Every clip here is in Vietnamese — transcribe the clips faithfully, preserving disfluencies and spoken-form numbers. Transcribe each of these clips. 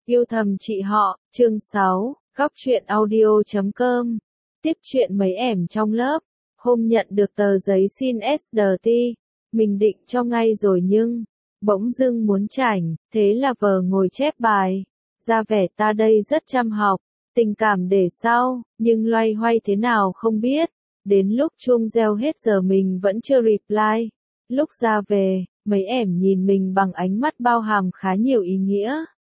Yêu thầm chị họ, chương sáu, góc truyện audio chấm com. Tiếp chuyện mấy ẻm trong lớp. Hôm nhận được tờ giấy xin ét đê tê, mình định cho ngay rồi nhưng, bỗng dưng muốn chảnh, thế là vờ ngồi chép bài. Ra vẻ ta đây rất chăm học, tình cảm để sau, nhưng loay hoay thế nào không biết. Đến lúc chuông reo hết giờ mình vẫn chưa reply. Lúc ra về, mấy ẻm nhìn mình bằng ánh mắt bao hàm khá nhiều ý nghĩa.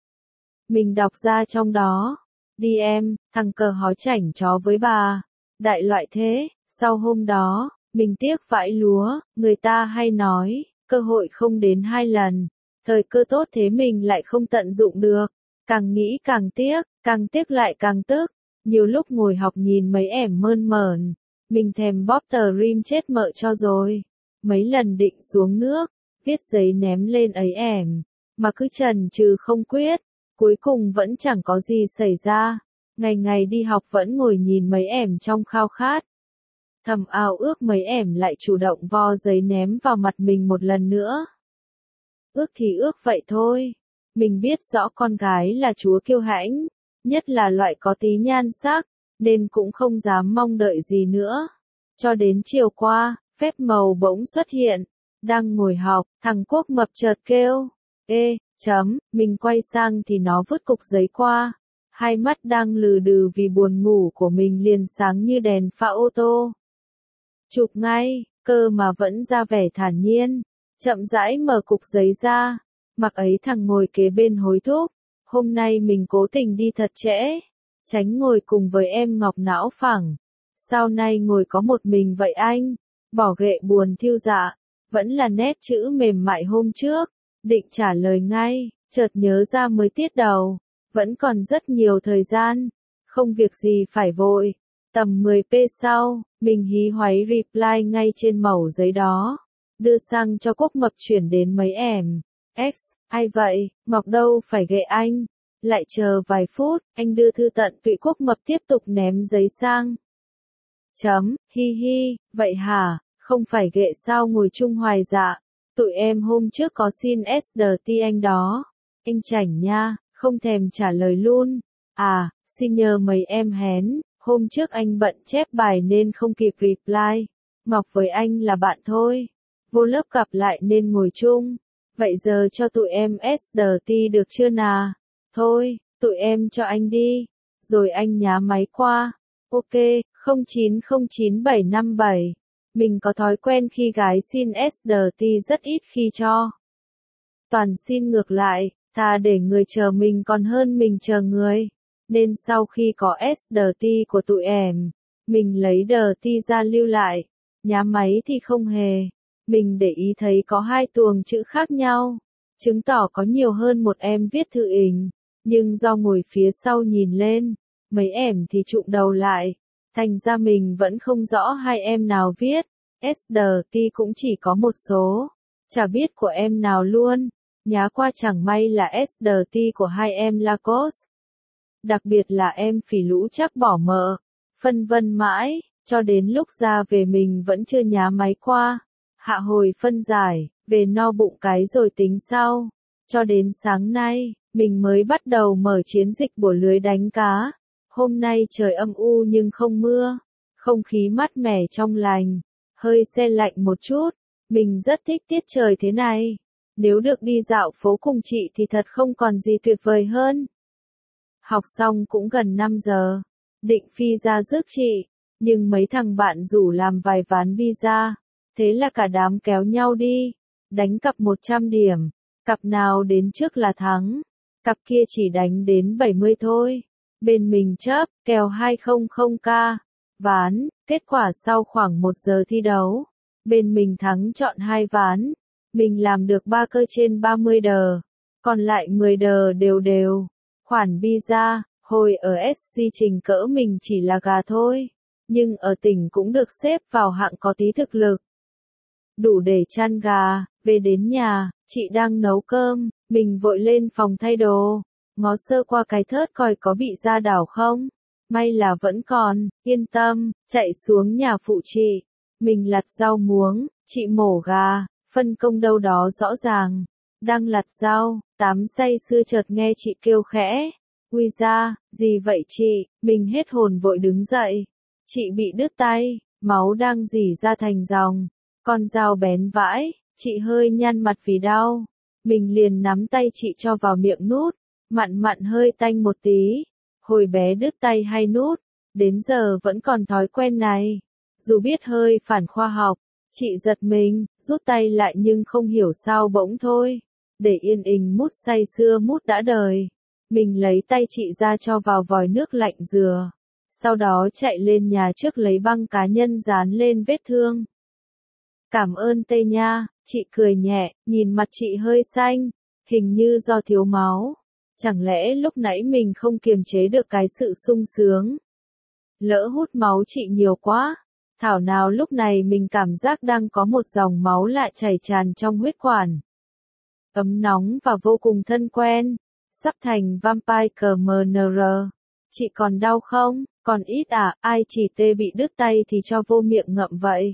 Mình đọc ra trong đó, đi em, thằng cờ hói chảnh chó với bà, đại loại thế. Sau hôm đó, mình tiếc vãi lúa, người ta hay nói, cơ hội không đến hai lần, thời cơ tốt thế mình lại không tận dụng được, càng nghĩ càng tiếc, càng tiếc lại càng tức. Nhiều lúc ngồi học nhìn mấy ẻm mơn mởn, mình thèm bóp tờ rim chết mợ cho rồi. Mấy lần định xuống nước, viết giấy ném lên ấy ẻm, mà cứ chần chừ không quyết. Cuối cùng vẫn chẳng có gì xảy ra, ngày ngày đi học vẫn ngồi nhìn mấy ẻm trong khao khát. Thầm ao ước mấy ẻm lại chủ động vo giấy ném vào mặt mình một lần nữa. Ước thì ước vậy thôi, mình biết rõ con gái là chúa kiêu hãnh, nhất là loại có tí nhan sắc, nên cũng không dám mong đợi gì nữa. Cho đến chiều qua, phép màu bỗng xuất hiện, đang ngồi học, thằng Quốc mập chợt kêu, ê, chấm, mình quay sang thì nó vứt cục giấy qua, hai mắt đang lừ đừ vì buồn ngủ của mình liền sáng như đèn pha ô tô. Chụp ngay, cơ mà vẫn ra vẻ thản nhiên, chậm rãi mở cục giấy ra, mặc ấy thằng ngồi kế bên hối thúc, hôm nay mình cố tình đi thật trễ, tránh ngồi cùng với em Ngọc não phẳng, sao nay ngồi có một mình vậy anh, bỏ ghệ buồn thiêu dạ, vẫn là nét chữ mềm mại hôm trước. Định trả lời ngay, chợt nhớ ra mới tiết đầu, vẫn còn rất nhiều thời gian, không việc gì phải vội. Tầm mười phút sau, mình hí hoáy reply ngay trên mẩu giấy đó, đưa sang cho Quốc mập chuyển đến mấy ẻm. X, ai vậy, Ngọc đâu phải ghệ anh. Lại chờ vài phút, anh đưa thư tận tụy. Quốc mập tiếp tục ném giấy sang. Chấm, hi hi, vậy hả, không phải ghệ sao ngồi chung hoài dạ. Tụi em hôm trước có xin ét đê tê anh đó. Anh chảnh nha, không thèm trả lời luôn. À, xin nhờ mấy em hén, hôm trước anh bận chép bài nên không kịp reply. Ngọc với anh là bạn thôi. Vô lớp gặp lại nên ngồi chung. Vậy giờ cho tụi em ét đê tê được chưa nà? Thôi, tụi em cho anh đi. Rồi anh nhá máy qua. Ok, không chín không chín bảy năm bảy. Mình có thói quen khi gái xin ét đê tê rất ít khi cho. Toàn xin ngược lại, thà để người chờ mình còn hơn mình chờ người. Nên sau khi có ét đê tê của tụi ẻm, mình lấy đê tê ra lưu lại. Nhá máy thì không hề. Mình để ý thấy có hai tuồng chữ khác nhau. Chứng tỏ có nhiều hơn một em viết thư ình. Nhưng do ngồi phía sau nhìn lên, mấy ẻm thì trụm đầu lại. Thành ra mình vẫn không rõ hai em nào viết, ét đê tê cũng chỉ có một số, chả biết của em nào luôn, nhá qua chẳng may là ét đê tê của hai em Lacoste. Đặc biệt là em phỉ lũ chắc bỏ mợ, phân vân mãi, cho đến lúc ra về mình vẫn chưa nhá máy qua, hạ hồi phân giải, về no bụng cái rồi tính sau, cho đến sáng nay, mình mới bắt đầu mở chiến dịch bủa lưới đánh cá. Hôm nay trời âm u nhưng không mưa, không khí mát mẻ trong lành, hơi se lạnh một chút, mình rất thích tiết trời thế này. Nếu được đi dạo phố cùng chị thì thật không còn gì tuyệt vời hơn. Học xong cũng gần năm giờ, định phi ra rước chị, nhưng mấy thằng bạn rủ làm vài ván pizza, thế là cả đám kéo nhau đi, đánh cặp một trăm điểm, cặp nào đến trước là thắng, cặp kia chỉ đánh đến bảy mươi thôi. Bên mình chấp, kèo hai trăm k, ván, kết quả sau khoảng một giờ thi đấu, bên mình thắng chọn hai ván, mình làm được ba cơ trên ba mươi đờ, còn lại mười đờ đều đều. Khoản pizza, hồi ở ét xê trình cỡ mình chỉ là gà thôi, nhưng ở tỉnh cũng được xếp vào hạng có tí thực lực. Đủ để chăn gà, về đến nhà, chị đang nấu cơm, mình vội lên phòng thay đồ. Ngó sơ qua cái thớt coi có bị ra đảo không, may là vẫn còn, yên tâm, chạy xuống nhà phụ chị, mình lặt rau muống, chị mổ gà, phân công đâu đó rõ ràng, đang lặt rau, tám say sưa chợt nghe chị kêu khẽ. Ui da, gì vậy chị, mình hết hồn vội đứng dậy. Chị bị đứt tay, máu đang rỉ ra thành dòng, con dao bén vãi, chị hơi nhăn mặt vì đau. Mình liền nắm tay chị cho vào miệng nút, mặn mặn hơi tanh một tí. Hồi bé đứt tay hay nút, đến giờ vẫn còn thói quen này. Dù biết hơi phản khoa học, chị giật mình, rút tay lại nhưng không hiểu sao bỗng thôi. Để yên ình mút say sưa mút đã đời. Mình lấy tay chị ra cho vào vòi nước lạnh dừa. Sau đó chạy lên nhà trước lấy băng cá nhân dán lên vết thương. Cảm ơn tê nha, chị cười nhẹ, nhìn mặt chị hơi xanh, hình như do thiếu máu. Chẳng lẽ lúc nãy mình không kiềm chế được cái sự sung sướng? Lỡ hút máu chị nhiều quá, thảo nào lúc này mình cảm giác đang có một dòng máu lạ chảy tràn trong huyết quản. Ấm nóng và vô cùng thân quen, sắp thành Vampire ca em en rờ. Chị còn đau không? Còn ít à, ai chỉ tê bị đứt tay thì cho vô miệng ngậm vậy.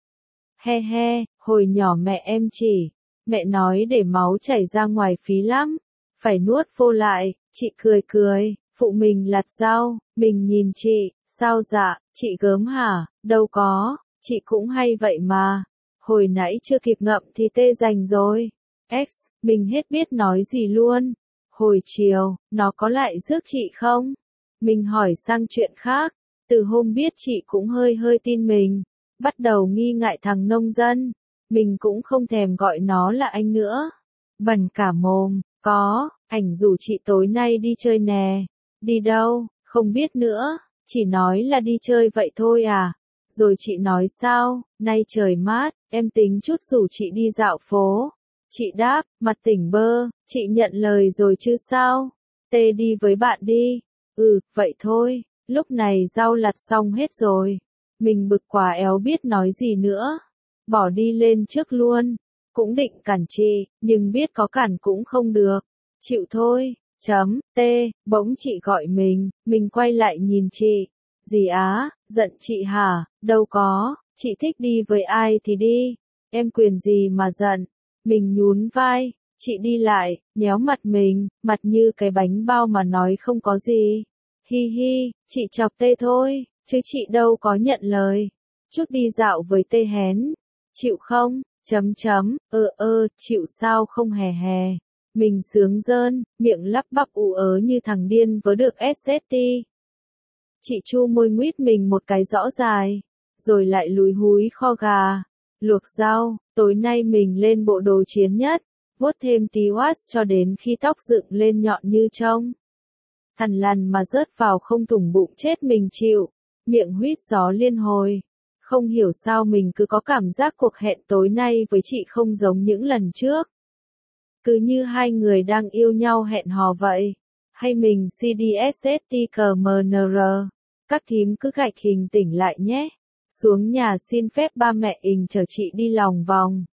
He he, hồi nhỏ mẹ em chỉ, mẹ nói để máu chảy ra ngoài phí lắm, phải nuốt vô lại, chị cười cười, phụ mình lặt rau, mình nhìn chị, sao dạ, chị gớm hả, đâu có, chị cũng hay vậy mà, hồi nãy chưa kịp ngậm thì tê rành rồi, X, mình hết biết nói gì luôn, hồi chiều, nó có lại rước chị không? Mình hỏi sang chuyện khác, từ hôm biết chị cũng hơi hơi tin mình. Bắt đầu nghi ngại thằng nông dân, mình cũng không thèm gọi nó là anh nữa. Bẩn cả mồm, có, ảnh rủ chị tối nay đi chơi nè. Đi đâu, không biết nữa, chỉ nói là đi chơi vậy thôi à. Rồi chị nói sao, nay trời mát, em tính chút rủ chị đi dạo phố. Chị đáp, mặt tỉnh bơ, chị nhận lời rồi chứ sao. Tê đi với bạn đi. Ừ, vậy thôi, lúc này rau lặt xong hết rồi. Mình bực quá éo biết nói gì nữa. Bỏ đi lên trước luôn. Cũng định cản chị, nhưng biết có cản cũng không được. Chịu thôi, chấm, tê, bỗng chị gọi mình, mình quay lại nhìn chị. Gì á, giận chị hả, đâu có, chị thích đi với ai thì đi. Em quyền gì mà giận. Mình nhún vai, chị đi lại, nhéo mặt mình, mặt như cái bánh bao mà nói không có gì. Hi hi, chị chọc tê thôi. Chứ chị đâu có nhận lời. Chút đi dạo với tê hén. Chịu không? Chấm chấm, ơ ơ, chịu sao không hè hè. Mình sướng rơn, miệng lắp bắp ù ớ như thằng điên với được ét ét tê. Chị chu môi nguyết mình một cái rõ dài. Rồi lại lúi húi kho gà. Luộc rau, tối nay mình lên bộ đồ chiến nhất. Vuốt thêm tí wax cho đến khi tóc dựng lên nhọn như trông. Thằn lằn mà rớt vào không thủng bụng chết mình chịu. Miệng huýt gió liên hồi. Không hiểu sao mình cứ có cảm giác cuộc hẹn tối nay với chị không giống những lần trước. Cứ như hai người đang yêu nhau hẹn hò vậy. Hay mình xê đê ét ét tê ca em en rờ. Các thím cứ gạch hình tỉnh lại nhé. Xuống nhà xin phép ba mẹ ình chở chị đi lòng vòng.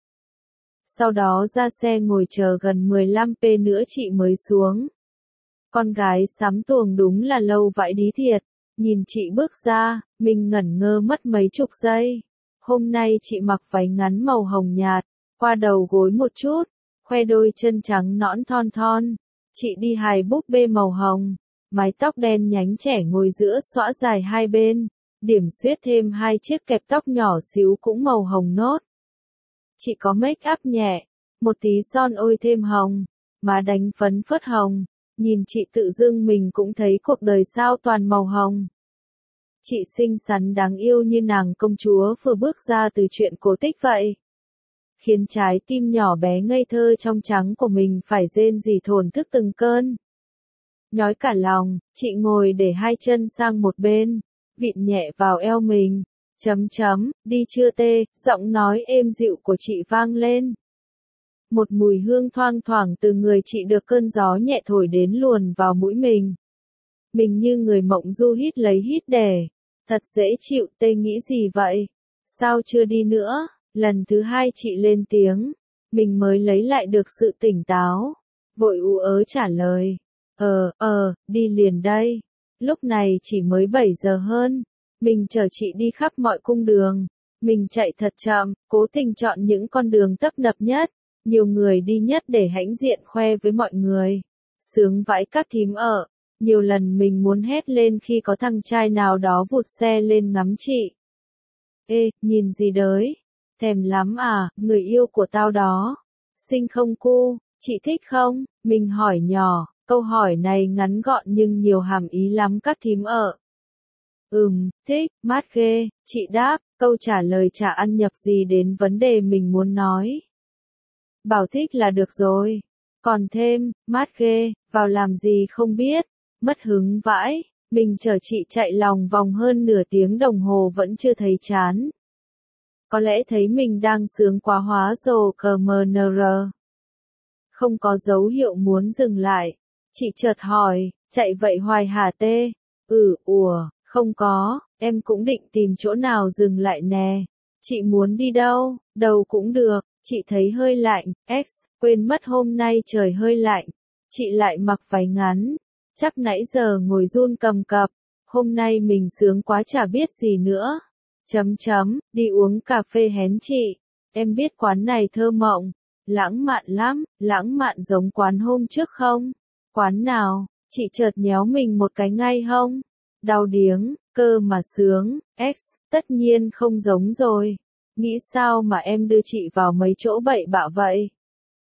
Sau đó ra xe ngồi chờ gần mười lăm phút nữa chị mới xuống. Con gái sắm tuồng đúng là lâu vãi đí thiệt. Nhìn chị bước ra, mình ngẩn ngơ mất mấy chục giây. Hôm nay chị mặc váy ngắn màu hồng nhạt, qua đầu gối một chút, khoe đôi chân trắng nõn thon thon. Chị đi hài búp bê màu hồng, mái tóc đen nhánh trẻ ngồi giữa xõa dài hai bên, điểm xuyết thêm hai chiếc kẹp tóc nhỏ xíu cũng màu hồng nốt. Chị có make up nhẹ, một tí son ôi thêm hồng, má đánh phấn phớt hồng. Nhìn chị tự dưng mình cũng thấy cuộc đời sao toàn màu hồng. Chị xinh xắn đáng yêu như nàng công chúa vừa bước ra từ truyện cổ tích vậy. Khiến trái tim nhỏ bé ngây thơ trong trắng của mình phải rên rỉ thổn thức từng cơn. Nhói cả lòng, chị ngồi để hai chân sang một bên, vịn nhẹ vào eo mình. Chấm chấm, đi chưa tê, giọng nói êm dịu của chị vang lên. Một mùi hương thoang thoảng từ người chị được cơn gió nhẹ thổi đến luồn vào mũi mình. Mình như người mộng du hít lấy hít để. Thật dễ chịu, tê nghĩ gì vậy? Sao chưa đi nữa? Lần thứ hai chị lên tiếng. Mình mới lấy lại được sự tỉnh táo. Vội ú ớ trả lời. Ờ, ờ, đi liền đây. Lúc này chỉ mới bảy giờ hơn. Mình chở chị đi khắp mọi cung đường. Mình chạy thật chậm, cố tình chọn những con đường tấp nập nhất. nhiều người đi nhất để hãnh diện khoe với mọi người. Sướng vãi các thím ở, nhiều lần mình muốn hét lên khi có thằng trai nào đó vụt xe lên ngắm chị. Ê, nhìn gì đấy? Thèm lắm à, người yêu của tao đó. Xinh không cu, chị thích không? Mình hỏi nhỏ, câu hỏi này ngắn gọn nhưng nhiều hàm ý lắm các thím ở. Ừm, thích, mát ghê, chị đáp, câu trả lời chả ăn nhập gì đến vấn đề mình muốn nói. Bảo thích là được rồi. Còn thêm, mát ghê, vào làm gì không biết, mất hứng vãi, mình chở chị chạy lòng vòng hơn nửa tiếng đồng hồ vẫn chưa thấy chán. Có lẽ thấy mình đang sướng quá hóa rồ cờ mờ nờ rờ. Không có dấu hiệu muốn dừng lại. Chị chợt hỏi, chạy vậy hoài hả tê? Ừ, ủa, không có, em cũng định tìm chỗ nào dừng lại nè. Chị muốn đi đâu, đâu cũng được, chị thấy hơi lạnh, X, quên mất hôm nay trời hơi lạnh. Chị lại mặc váy ngắn, chắc nãy giờ ngồi run cầm cập, hôm nay mình sướng quá chả biết gì nữa. Chấm chấm, đi uống cà phê hén chị, em biết quán này thơ mộng, lãng mạn lắm, lãng mạn giống quán hôm trước không? Quán nào, chị chợt nhéo mình một cái ngay hông? Đau điếng, cơ mà sướng, X, tất nhiên không giống rồi. Nghĩ sao mà em đưa chị vào mấy chỗ bậy bạ vậy?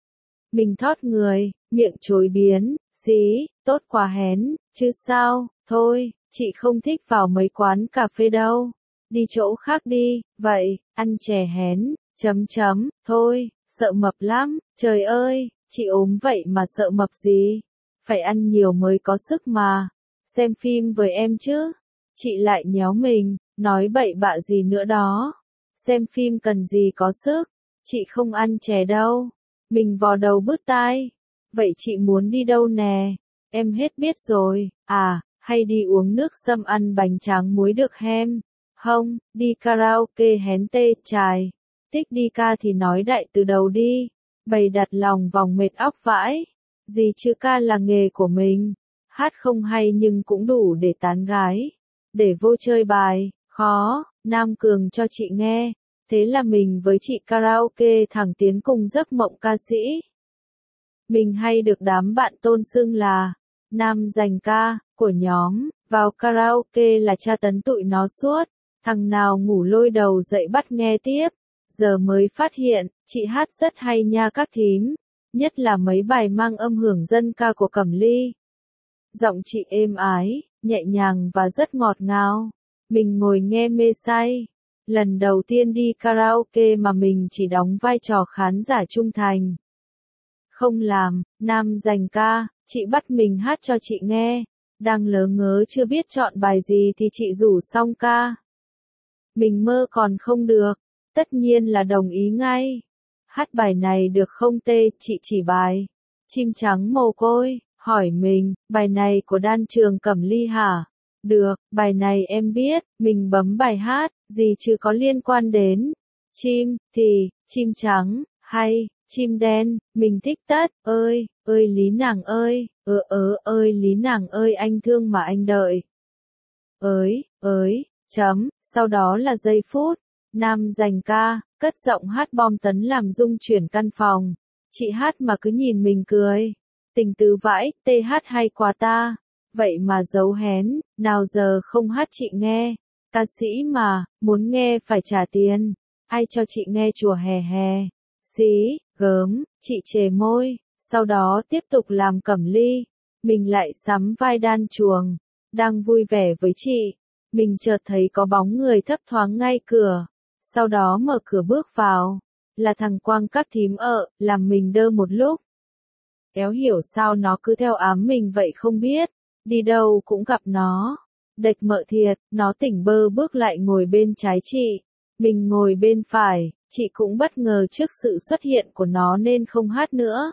Mình thót người, miệng chối biến, xí, tốt quá hén, chứ sao, thôi, chị không thích vào mấy quán cà phê đâu. Đi chỗ khác đi, vậy, ăn chè hén, chấm chấm, thôi, sợ mập lắm, trời ơi, chị ốm vậy mà sợ mập gì? Phải ăn nhiều mới có sức mà. Xem phim với em chứ. Chị lại nhéo mình, nói bậy bạ gì nữa đó. Xem phim cần gì có sức, chị không ăn chè đâu. Mình vò đầu bứt tai. Vậy chị muốn đi đâu nè? Em hết biết rồi, à, hay đi uống nước sâm ăn bánh tráng muối được hem? Không, đi karaoke hén tê, chài. Thích đi ca thì nói đại từ đầu đi. Bày đặt lòng vòng mệt óc vãi. Gì chứ ca là nghề của mình. Hát không hay nhưng cũng đủ để tán gái. Để vô chơi bài, khó, Nam Cường cho chị nghe. Thế là mình với chị karaoke thẳng tiến cùng giấc mộng ca sĩ. Mình hay được đám bạn tôn xưng là Nam giành ca của nhóm, vào karaoke là tra tấn tụi nó suốt. Thằng nào ngủ lôi đầu dậy bắt nghe tiếp. Giờ mới phát hiện, chị hát rất hay nha các thím. Nhất là mấy bài mang âm hưởng dân ca của Cẩm Ly. Giọng chị êm ái, nhẹ nhàng và rất ngọt ngào. Mình ngồi nghe mê say. Lần đầu tiên đi karaoke mà mình chỉ đóng vai trò khán giả trung thành. Không làm, Nam giành ca, chị bắt mình hát cho chị nghe. Đang lớ ngớ chưa biết chọn bài gì thì chị rủ xong ca. Mình mơ còn không được, tất nhiên là đồng ý ngay. Hát bài này được không tê, chị chỉ bài. Chim trắng mồ côi, hỏi mình, bài này của Đan Trường Cẩm Ly hả? Được, bài này em biết, mình bấm bài hát, gì chứ có liên quan đến. Chim, thì, chim trắng, hay, chim đen, mình thích tất, ơi, ơi Lý nàng ơi, ơ ớ ơi Lý nàng ơi anh thương mà anh đợi. Ới, ới, chấm, sau đó là giây phút. Nam giành ca, cất giọng hát bom tấn làm rung chuyển căn phòng. Chị hát mà cứ nhìn mình cười. Tình tứ vãi, tê hát hay quá ta. Vậy mà giấu hén, nào giờ không hát chị nghe. Ca sĩ mà, muốn nghe phải trả tiền. Ai cho chị nghe chùa hè hè. Xí, gớm, chị chề môi. Sau đó tiếp tục làm Cẩm Ly. Mình lại sắm vai Đan Chuồng. Đang vui vẻ với chị. Mình chợt thấy có bóng người thấp thoáng ngay cửa. Sau đó mở cửa bước vào. Là thằng Quang các thím ợ, làm mình đơ một lúc. Éo hiểu sao nó cứ theo ám mình vậy không biết. Đi đâu cũng gặp nó. Đệch mợ thiệt, nó tỉnh bơ bước lại ngồi bên trái chị. Mình ngồi bên phải, chị cũng bất ngờ trước sự xuất hiện của nó nên không hát nữa.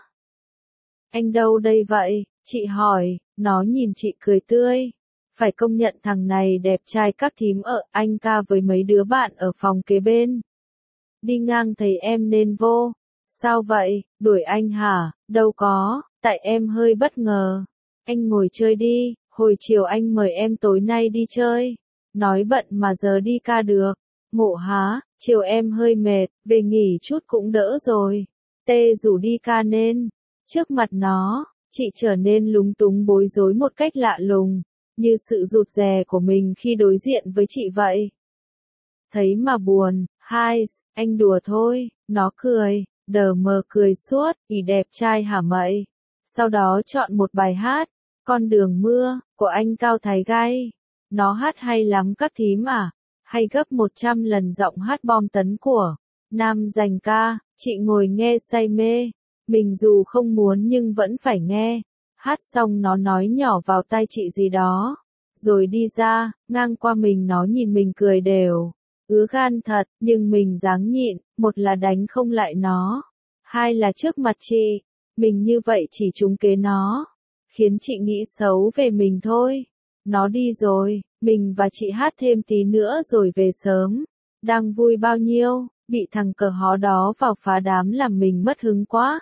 Anh đâu đây vậy? Chị hỏi, nó nhìn chị cười tươi. Phải công nhận thằng này đẹp trai các thím ở, anh ca với mấy đứa bạn ở phòng kế bên. Đi ngang thấy em nên vô. Sao vậy, đuổi anh hả? Đâu có, tại em hơi bất ngờ. Anh ngồi chơi đi, hồi chiều anh mời em tối nay đi chơi. Nói bận mà giờ đi ca được. Ngộ há, chiều em hơi mệt, về nghỉ chút cũng đỡ rồi. Tê rủ đi ca nên. Trước mặt nó, chị trở nên lúng túng bối rối một cách lạ lùng, như sự rụt rè của mình khi đối diện với chị vậy. Thấy mà buồn, hai, anh đùa thôi, nó cười, đờ mờ cười suốt, ý đẹp trai hả mậy. Sau đó chọn một bài hát, Con đường mưa, của anh Cao Thái Gai. Nó hát hay lắm các thím à, hay gấp một trăm lần giọng hát bom tấn của Nam Dành Ca, chị ngồi nghe say mê. Mình dù không muốn nhưng vẫn phải nghe. Hát xong nó nói nhỏ vào tai chị gì đó. Rồi đi ra, ngang qua mình nó nhìn mình cười đều. Ứa gan thật, nhưng mình dáng nhịn, một là đánh không lại nó. Hai là trước mặt chị, mình như vậy chỉ trúng kế nó. Khiến chị nghĩ xấu về mình thôi. Nó đi rồi, mình và chị hát thêm tí nữa rồi về sớm. Đang vui bao nhiêu, bị thằng cờ hó đó vào phá đám làm mình mất hứng quá.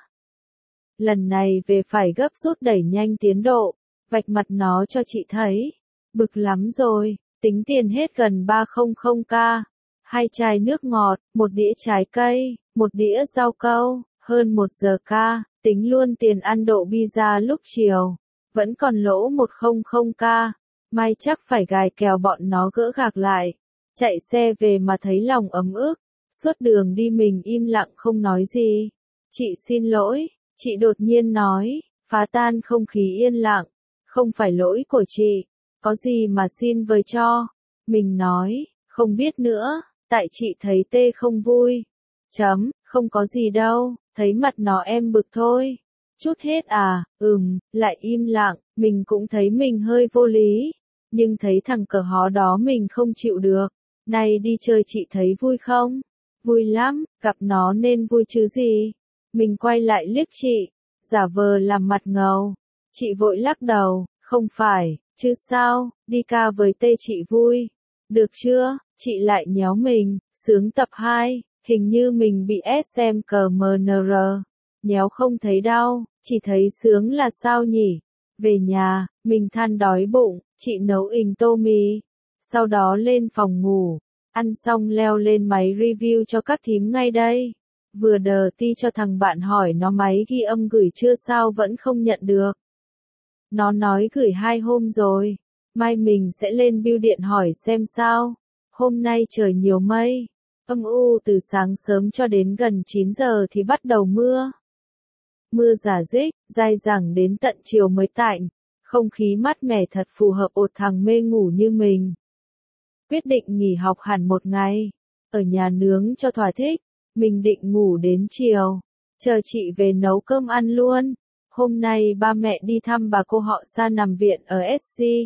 Lần này về phải gấp rút đẩy nhanh tiến độ, vạch mặt nó cho chị thấy. Bực lắm rồi, tính tiền hết gần ba trăm k. Hai chai nước ngọt, một đĩa trái cây, một đĩa rau câu, hơn một giờ ca, tính luôn tiền ăn độ pizza lúc chiều. Vẫn còn lỗ một trăm k. May chắc phải gài kèo bọn nó gỡ gạc lại. Chạy xe về mà thấy lòng ấm ức. Suốt đường đi mình im lặng không nói gì. Chị xin lỗi, chị đột nhiên nói, phá tan không khí yên lặng. Không phải lỗi của chị, có gì mà xin với cho. Mình nói, không biết nữa, tại chị thấy tê không vui. Chấm, không có gì đâu, thấy mặt nó em bực thôi. Chút hết à, ừm, lại im lặng, mình cũng thấy mình hơi vô lý. Nhưng thấy thằng cờ hó đó mình không chịu được. Này đi chơi chị thấy vui không? Vui lắm, gặp nó nên vui chứ gì. Mình quay lại liếc chị, giả vờ làm mặt ngầu. Chị vội lắc đầu, không phải, chứ sao, đi ca với tê chị vui. Được chưa, chị lại nhéo mình, sướng tập hai, hình như mình bị ét em cờ em en rờ. Nhéo không thấy đau, chỉ thấy sướng là sao nhỉ? Về nhà, mình than đói bụng, chị nấu ình tô mì. Sau đó lên phòng ngủ, ăn xong leo lên máy review cho các thím ngay đây. Vừa đờ ti cho thằng bạn hỏi nó máy ghi âm gửi chưa sao vẫn không nhận được. Nó nói gửi hai hôm rồi, mai mình sẽ lên bưu điện hỏi xem sao. Hôm nay trời nhiều mây, âm u từ sáng sớm cho đến gần chín giờ thì bắt đầu mưa. Mưa rả rích, dai dẳng đến tận chiều mới tạnh, không khí mát mẻ thật phù hợp ột thằng mê ngủ như mình. Quyết định nghỉ học hẳn một ngày, ở nhà nướng cho thỏa thích, mình định ngủ đến chiều, chờ chị về nấu cơm ăn luôn. Hôm nay ba mẹ đi thăm bà cô họ xa nằm viện ở ét xê.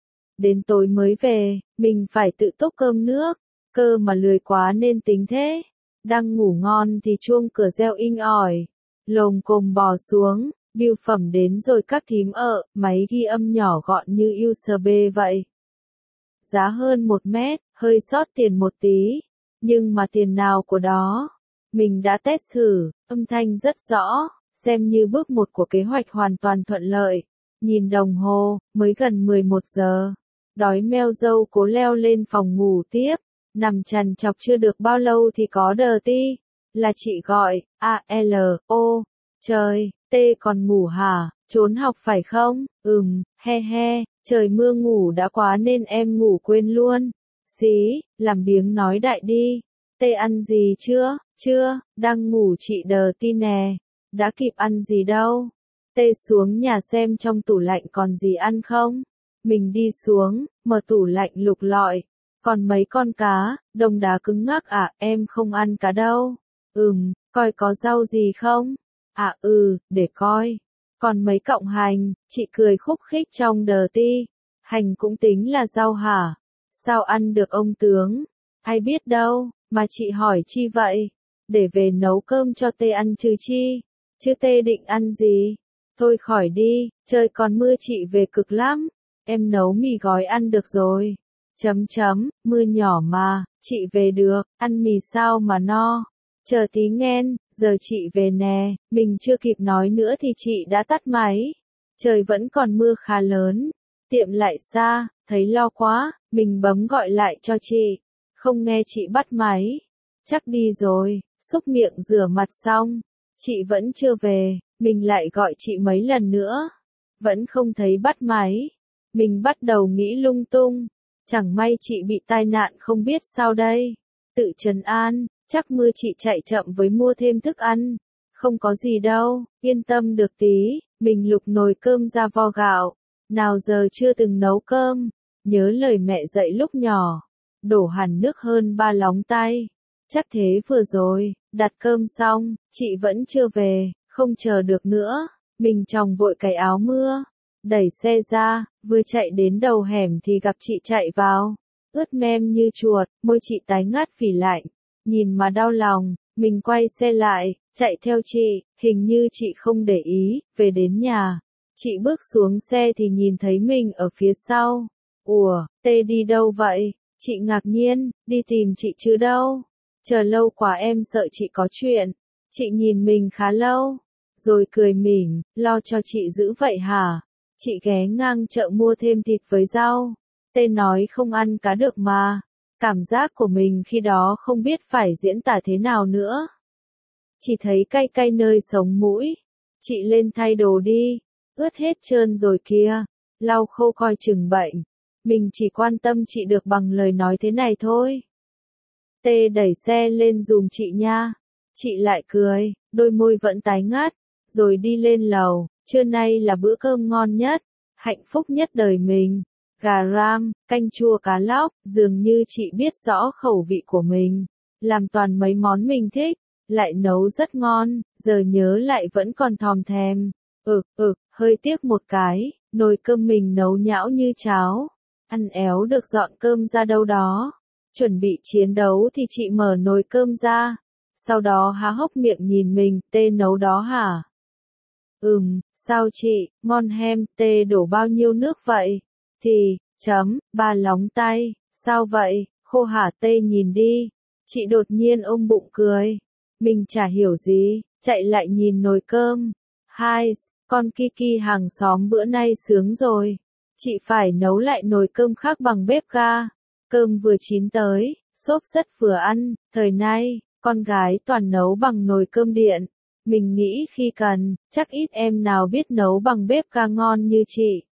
Đến tối mới về, mình phải tự túc cơm nước, cơ mà lười quá nên tính thế. Đang ngủ ngon thì chuông cửa reo inh ỏi, lồm cồm bò xuống, bưu phẩm đến rồi các thím ở, máy ghi âm nhỏ gọn như u ét bê vậy. Giá hơn một mét, hơi sót tiền một tí, nhưng mà tiền nào của đó. Mình đã test thử, âm thanh rất rõ, xem như bước một của kế hoạch hoàn toàn thuận lợi. Nhìn đồng hồ, mới gần mười một giờ. Đói meo dâu cố leo lên phòng ngủ tiếp, nằm trằn trọc chưa được bao lâu thì có đờ ti. Là chị gọi, a lờ o, trời, tê còn ngủ hả, trốn học phải không, ừm, he he, trời mưa ngủ đã quá nên em ngủ quên luôn. Xí, làm biếng nói đại đi, tê ăn gì chưa, chưa, đang ngủ chị đờ ti nè, đã kịp ăn gì đâu. Tê xuống nhà xem trong tủ lạnh còn gì ăn không. Mình đi xuống, mở tủ lạnh lục lọi. Còn mấy con cá, đông đá cứng ngắc à, em không ăn cá đâu. Ừm, coi có rau gì không? À ừ, để coi. Còn mấy cọng hành, chị cười khúc khích trong đờ ti. Hành cũng tính là rau hả? Sao ăn được ông tướng? Ai biết đâu, mà chị hỏi chi vậy? Để về nấu cơm cho tê ăn chứ chi? Chứ tê định ăn gì? Thôi khỏi đi, trời còn mưa chị về cực lắm. Em nấu mì gói ăn được rồi. Chấm chấm, mưa nhỏ mà, chị về được, ăn mì sao mà no. Chờ tí nghen, giờ chị về nè, mình chưa kịp nói nữa thì chị đã tắt máy. Trời vẫn còn mưa khá lớn, tiệm lại xa, thấy lo quá, mình bấm gọi lại cho chị. Không nghe chị bắt máy. Chắc đi rồi, xúc miệng rửa mặt xong. Chị vẫn chưa về, mình lại gọi chị mấy lần nữa. Vẫn không thấy bắt máy. Mình bắt đầu nghĩ lung tung. Chẳng may chị bị tai nạn không biết sao đây. Tự trấn an, chắc mưa chị chạy chậm với mua thêm thức ăn. Không có gì đâu, yên tâm được tí. Mình lục nồi cơm ra vo gạo. Nào giờ chưa từng nấu cơm. Nhớ lời mẹ dạy lúc nhỏ. Đổ hẳn nước hơn ba lóng tay. Chắc thế vừa rồi, đặt cơm xong, chị vẫn chưa về, không chờ được nữa. Mình chòng vội cái áo mưa, đẩy xe ra, vừa chạy đến đầu hẻm thì gặp chị chạy vào. Ướt mem như chuột, môi chị tái ngắt vì lạnh. Nhìn mà đau lòng, mình quay xe lại, chạy theo chị, hình như chị không để ý, về đến nhà. Chị bước xuống xe thì nhìn thấy mình ở phía sau. Ủa, Tê đi đâu vậy? Chị ngạc nhiên, đi tìm chị chứ đâu. Chờ lâu quá em sợ chị có chuyện. Chị nhìn mình khá lâu, rồi cười mỉm, lo cho chị giữ vậy hả? Chị ghé ngang chợ mua thêm thịt với rau. Tê nói không ăn cá được mà. Cảm giác của mình khi đó không biết phải diễn tả thế nào nữa. Chỉ thấy cay cay nơi sống mũi. Chị lên thay đồ đi. Ướt hết trơn rồi kia. Lau khô coi chừng bệnh. Mình chỉ quan tâm chị được bằng lời nói thế này thôi. Tê đẩy xe lên giùm chị nha. Chị lại cười, đôi môi vẫn tái ngắt, rồi đi lên lầu. Trưa nay là bữa cơm ngon nhất, hạnh phúc nhất đời mình. Gà ram, canh chua cá lóc, dường như chị biết rõ khẩu vị của mình. Làm toàn mấy món mình thích, lại nấu rất ngon, giờ nhớ lại vẫn còn thòm thèm. Ực, ực, hơi tiếc một cái, nồi cơm mình nấu nhão như cháo. Ăn éo được dọn cơm ra đâu đó. Chuẩn bị chiến đấu thì chị mở nồi cơm ra. Sau đó há hốc miệng nhìn mình, Tê nấu đó hả? Ừm, sao chị, ngon hem, Tê đổ bao nhiêu nước vậy? Thì, chấm, ba lóng tay, sao vậy, khô hả Tê nhìn đi. Chị đột nhiên ôm bụng cười. Mình chả hiểu gì, chạy lại nhìn nồi cơm. Hai, con Kiki hàng xóm bữa nay sướng rồi. Chị phải nấu lại nồi cơm khác bằng bếp ga. Cơm vừa chín tới, xốp rất vừa ăn, thời nay, con gái toàn nấu bằng nồi cơm điện. Mình nghĩ khi cần, chắc ít em nào biết nấu bằng bếp ga ngon như chị.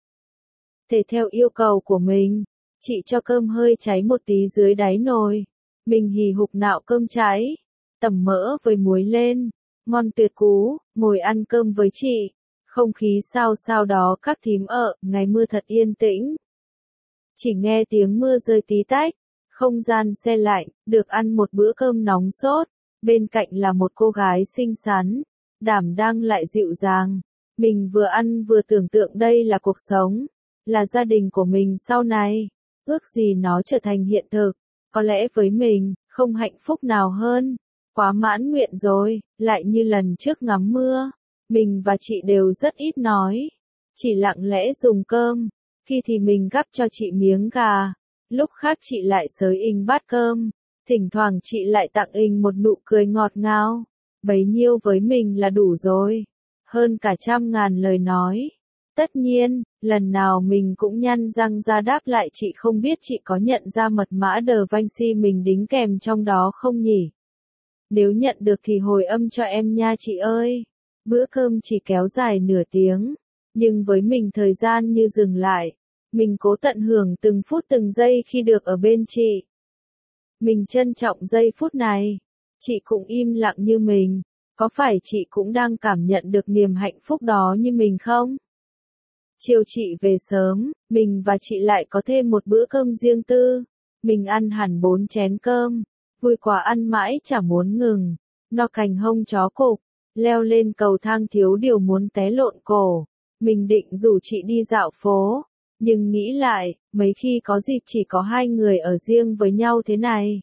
Thế theo yêu cầu của mình, chị cho cơm hơi cháy một tí dưới đáy nồi. Mình hì hục nạo cơm cháy, tẩm mỡ với muối lên, ngon tuyệt cú, ngồi ăn cơm với chị. Không khí sao sao đó các thím ở, ngày mưa thật yên tĩnh. Chỉ nghe tiếng mưa rơi tí tách, không gian se lạnh, được ăn một bữa cơm nóng sốt, bên cạnh là một cô gái xinh xắn, đảm đang lại dịu dàng. Mình vừa ăn vừa tưởng tượng đây là cuộc sống, là gia đình của mình sau này, ước gì nó trở thành hiện thực, có lẽ với mình, không hạnh phúc nào hơn, quá mãn nguyện rồi, lại như lần trước ngắm mưa, mình và chị đều rất ít nói, chỉ lặng lẽ dùng cơm. Khi thì mình gắp cho chị miếng gà, lúc khác chị lại xới inh bát cơm, thỉnh thoảng chị lại tặng inh một nụ cười ngọt ngào, bấy nhiêu với mình là đủ rồi, hơn cả trăm ngàn lời nói. Tất nhiên, lần nào mình cũng nhăn răng ra đáp lại chị không biết chị có nhận ra mật mã đờ Vinci mình đính kèm trong đó không nhỉ? Nếu nhận được thì hồi âm cho em nha chị ơi. Bữa cơm chỉ kéo dài nửa tiếng, nhưng với mình thời gian như dừng lại. Mình cố tận hưởng từng phút từng giây khi được ở bên chị. Mình trân trọng giây phút này. Chị cũng im lặng như mình. Có phải chị cũng đang cảm nhận được niềm hạnh phúc đó như mình không? Chiều chị về sớm, mình và chị lại có thêm một bữa cơm riêng tư. Mình ăn hẳn bốn chén cơm. Vui quá ăn mãi chả muốn ngừng. No cành hông chó cục. Leo lên cầu thang thiếu điều muốn té lộn cổ. Mình định rủ chị đi dạo phố. Nhưng nghĩ lại, mấy khi có dịp chỉ có hai người ở riêng với nhau thế này.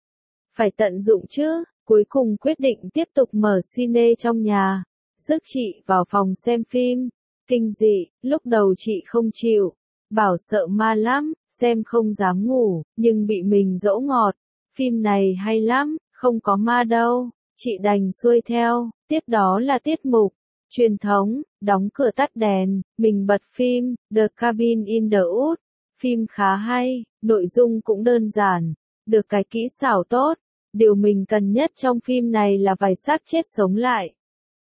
Phải tận dụng chứ, cuối cùng quyết định tiếp tục mở cine trong nhà. Rước chị vào phòng xem phim. Kinh dị, lúc đầu chị không chịu. Bảo sợ ma lắm, xem không dám ngủ, nhưng bị mình dỗ ngọt. Phim này hay lắm, không có ma đâu. Chị đành xuôi theo, tiếp đó là tiết mục. Truyền thống, đóng cửa tắt đèn, mình bật phim, The Cabin in the Woods. Phim khá hay, nội dung cũng đơn giản, được cái kỹ xảo tốt. Điều mình cần nhất trong phim này là vài xác chết sống lại.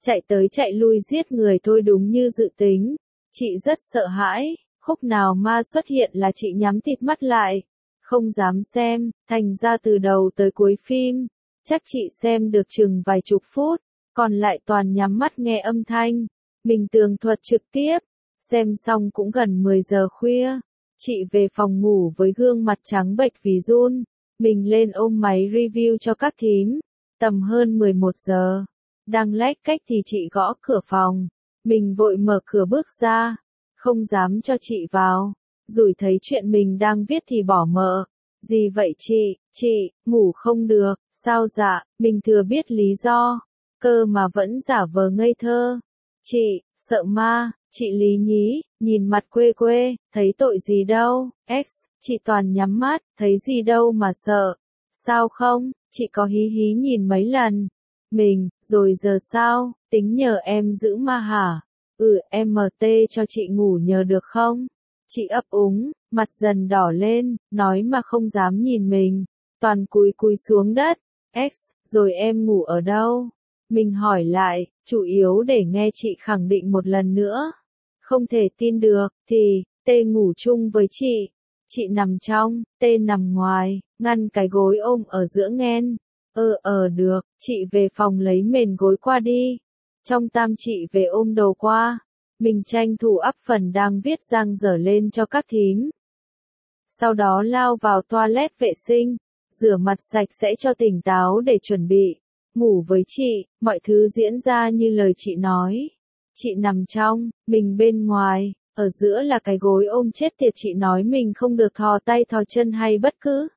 chạy tới chạy lui giết người thôi đúng như dự tính. Chị rất sợ hãi, khúc nào ma xuất hiện là chị nhắm tịt mắt lại, không dám xem, thành ra từ đầu tới cuối phim, chắc chị xem được chừng vài chục phút, còn lại toàn nhắm mắt nghe âm thanh. Mình tường thuật trực tiếp, xem xong cũng gần mười giờ khuya, chị về phòng ngủ với gương mặt trắng bệch vì run, mình lên ôm máy review cho các thím, tầm hơn mười một giờ, đang lách cách thì chị gõ cửa phòng, mình vội mở cửa bước ra, không dám cho chị vào, rủi thấy chuyện mình đang viết thì bỏ mợ. Gì vậy chị, chị, ngủ không được, sao dạ, mình thừa biết lý do, cơ mà vẫn giả vờ ngây thơ. Chị, sợ ma, chị Lý nhí, nhìn mặt quê quê, thấy tội gì đâu, X, chị toàn nhắm mắt, thấy gì đâu mà sợ. Sao không, chị có hí hí nhìn mấy lần. Mình, rồi giờ sao, tính nhờ em giữ ma hả? Ừ, em em tê cho chị ngủ nhờ được không? Chị ấp úng, mặt dần đỏ lên, nói mà không dám nhìn mình, toàn cúi cúi xuống đất. X, rồi em ngủ ở đâu? Mình hỏi lại, chủ yếu để nghe chị khẳng định một lần nữa. Không thể tin được, thì, tê ngủ chung với chị. Chị nằm trong, tê nằm ngoài, ngăn cái gối ôm ở giữa nghen. Ờ ờ được, chị về phòng lấy mền gối qua đi. Trong tam chị về ôm đồ qua. Mình tranh thủ ắp phần đang viết giang dở lên cho các thím. Sau đó lao vào toilet vệ sinh, rửa mặt sạch sẽ cho tỉnh táo để chuẩn bị ngủ với chị, mọi thứ diễn ra như lời chị nói. Chị nằm trong, mình bên ngoài, ở giữa là cái gối ôm chết tiệt chị nói mình không được thò tay thò chân hay bất cứ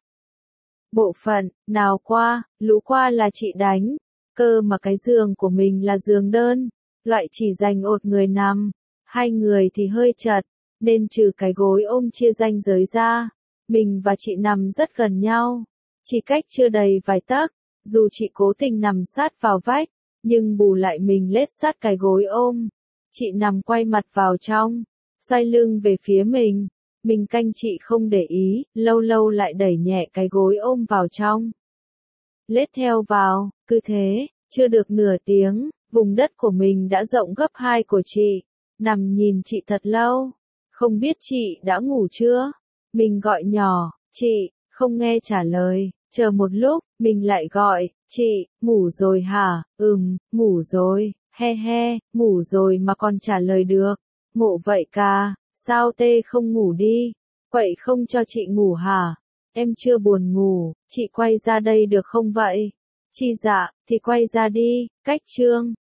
bộ phận nào qua, lú qua là chị đánh, cơ mà cái giường của mình là giường đơn, loại chỉ dành một người nằm, hai người thì hơi chật, nên trừ cái gối ôm chia ranh giới ra, mình và chị nằm rất gần nhau, chỉ cách chưa đầy vài tấc, dù chị cố tình nằm sát vào vách, nhưng bù lại mình lết sát cái gối ôm, chị nằm quay mặt vào trong, xoay lưng về phía mình. Mình canh chị không để ý, lâu lâu lại đẩy nhẹ cái gối ôm vào trong. Lết theo vào, cứ thế, chưa được nửa tiếng, vùng đất của mình đã rộng gấp hai của chị. Nằm nhìn chị thật lâu, không biết chị đã ngủ chưa? Mình gọi nhỏ, chị, không nghe trả lời, chờ một lúc, mình lại gọi, chị, ngủ rồi hả? Ừm, ngủ rồi, he he, ngủ rồi mà còn trả lời được. Ngộ vậy ca. Sao tê không ngủ đi? Vậy không cho chị ngủ hả? Em chưa buồn ngủ, chị quay ra đây được không vậy? Chi dạ, thì quay ra đi, cách chương.